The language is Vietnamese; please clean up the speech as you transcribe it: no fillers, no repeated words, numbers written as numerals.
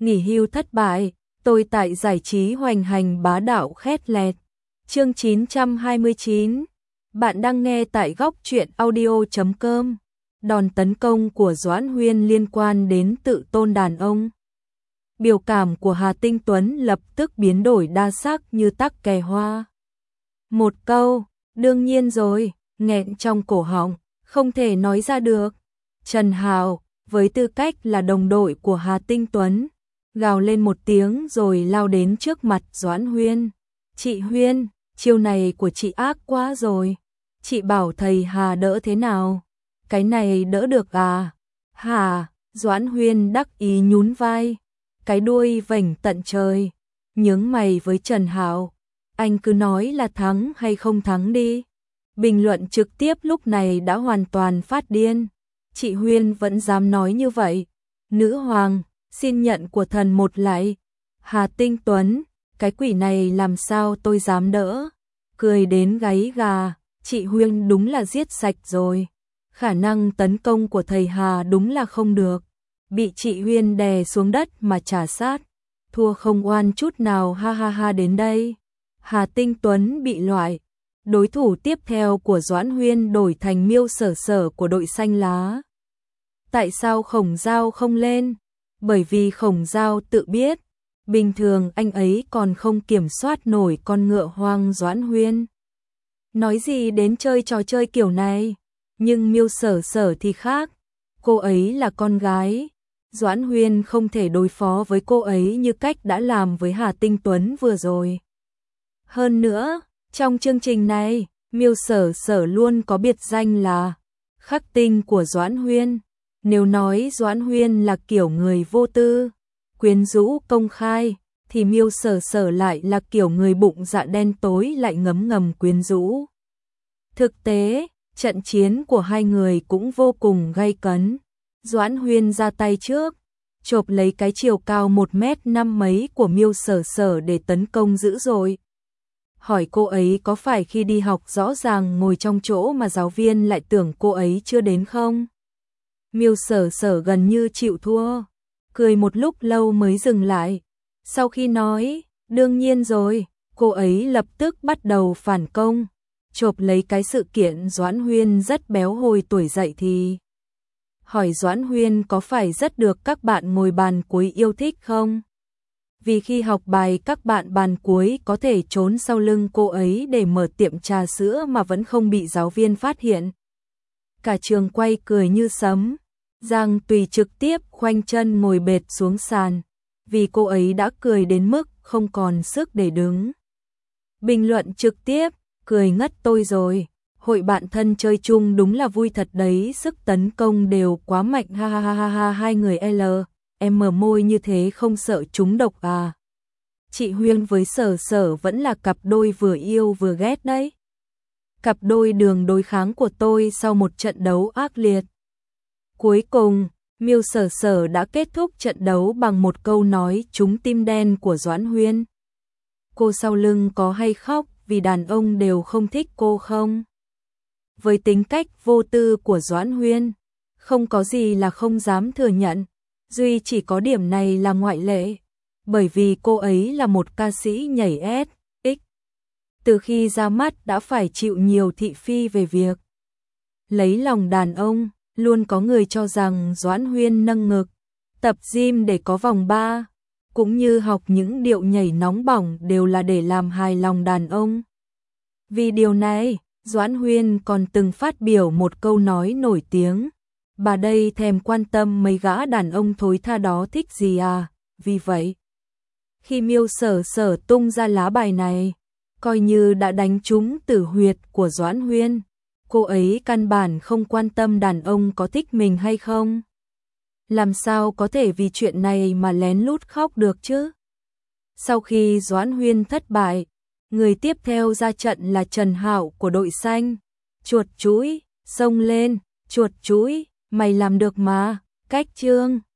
nghỉ hưu thất bại, tôi tại giải trí hoành hành bá đạo khét lẹt. Chương 929. Bạn đang nghe tại góc truyện audio.com. Đòn tấn công của Doãn Huyên liên quan đến tự tôn đàn ông. Biểu cảm của Hà Tinh Tuấn lập tức biến đổi đa sắc như tắc kè hoa. Một câu, đương nhiên rồi, nghẹn trong cổ họng, không thể nói ra được. Trần Hào, với tư cách là đồng đội của Hà Tinh Tuấn, gào lên một tiếng rồi lao đến trước mặt Doãn Huyên. Chị Huyên, chiêu này của chị ác quá rồi. Chị bảo thầy Hà đỡ thế nào? Cái này đỡ được à? Hà, Doãn Huyên đắc ý nhún vai, cái đuôi vểnh tận trời, nhướng mày với Trần Hạo. Anh cứ nói là thắng hay không thắng đi. Bình luận trực tiếp lúc này đã hoàn toàn phát điên. Chị Huyên vẫn dám nói như vậy. Nữ hoàng, xin nhận của thần một lại. Hà Tinh Tuấn, cái quỷ này làm sao tôi dám đỡ. Cười đến gáy gà, chị Huyên đúng là giết sạch rồi. Khả năng tấn công của thầy Hà đúng là không được. Bị chị Huyên đè xuống đất mà trả sát. Thua không oan chút nào, ha ha ha. Đến đây Hà Tinh Tuấn bị loại. Đối thủ tiếp theo của Doãn Huyên đổi thành Miêu Sở Sở của đội xanh lá. Tại sao Khổng Giao không lên? Bởi vì Khổng Giao tự biết, bình thường anh ấy còn không kiểm soát nổi con ngựa hoang Doãn Huyên. Nói gì đến chơi trò chơi kiểu này, nhưng Miêu Sở Sở thì khác, cô ấy là con gái. Doãn Huyên không thể đối phó với cô ấy như cách đã làm với Hà Tinh Tuấn vừa rồi. Hơn nữa, trong chương trình này, Miêu Sở Sở luôn có biệt danh là khắc tinh của Doãn Huyên. Nếu nói Doãn Huyên là kiểu người vô tư, quyến rũ công khai, thì Miêu Sở Sở lại là kiểu người bụng dạ đen tối lại ngấm ngầm quyến rũ. Thực tế, trận chiến của hai người cũng vô cùng gay cấn. Doãn Huyên ra tay trước, chộp lấy cái chiều cao 1m5 mấy của Miêu Sở Sở để tấn công dữ dội. Hỏi cô ấy có phải khi đi học rõ ràng ngồi trong chỗ mà giáo viên lại tưởng cô ấy chưa đến không? Miêu Sở Sở gần như chịu thua, cười một lúc lâu mới dừng lại. Sau khi nói, đương nhiên rồi, cô ấy lập tức bắt đầu phản công, chộp lấy cái sự kiện Doãn Huyên rất béo hồi tuổi dậy thì. Hỏi Doãn Huyên có phải rất được các bạn ngồi bàn cuối yêu thích không? Vì khi học bài các bạn bàn cuối có thể trốn sau lưng cô ấy để mở tiệm trà sữa mà vẫn không bị giáo viên phát hiện. Cả trường quay cười như sấm. Giang Tùy trực tiếp khoanh chân ngồi bệt xuống sàn, vì cô ấy đã cười đến mức không còn sức để đứng. Bình luận trực tiếp, cười ngất tôi rồi, hội bạn thân chơi chung đúng là vui thật đấy, sức tấn công đều quá mạnh, ha ha ha ha ha. Hai người em mở môi như thế không sợ trúng độc à? Chị Huyên với Sở Sở vẫn là cặp đôi vừa yêu vừa ghét đấy. Cặp đôi đường đối kháng của tôi sau một trận đấu ác liệt. Cuối cùng, Miêu Sở Sở đã kết thúc trận đấu bằng một câu nói trúng tim đen của Doãn Huyên. Cô sau lưng có hay khóc vì đàn ông đều không thích cô không? Với tính cách vô tư của Doãn Huyên, không có gì là không dám thừa nhận, duy chỉ có điểm này là ngoại lệ, bởi vì cô ấy là một ca sĩ nhảy SX. Từ khi ra mắt đã phải chịu nhiều thị phi về việc lấy lòng đàn ông. Luôn có người cho rằng Doãn Huyên nâng ngực, tập gym để có vòng 3, cũng như học những điệu nhảy nóng bỏng đều là để làm hài lòng đàn ông. Vì điều này, Doãn Huyên còn từng phát biểu một câu nói nổi tiếng: bà đây thèm quan tâm mấy gã đàn ông thối tha đó thích gì à. Vì vậy, khi Miêu Sở Sở tung ra lá bài này, coi như đã đánh trúng tử huyệt của Doãn Huyên. Cô ấy căn bản không quan tâm đàn ông có thích mình hay không. Làm sao có thể vì chuyện này mà lén lút khóc được chứ? Sau khi Doãn Huyên thất bại, người tiếp theo ra trận là Trần Hạo của đội xanh. Chuột chúi, xông lên, chuột chúi, mày làm được mà, cách chương.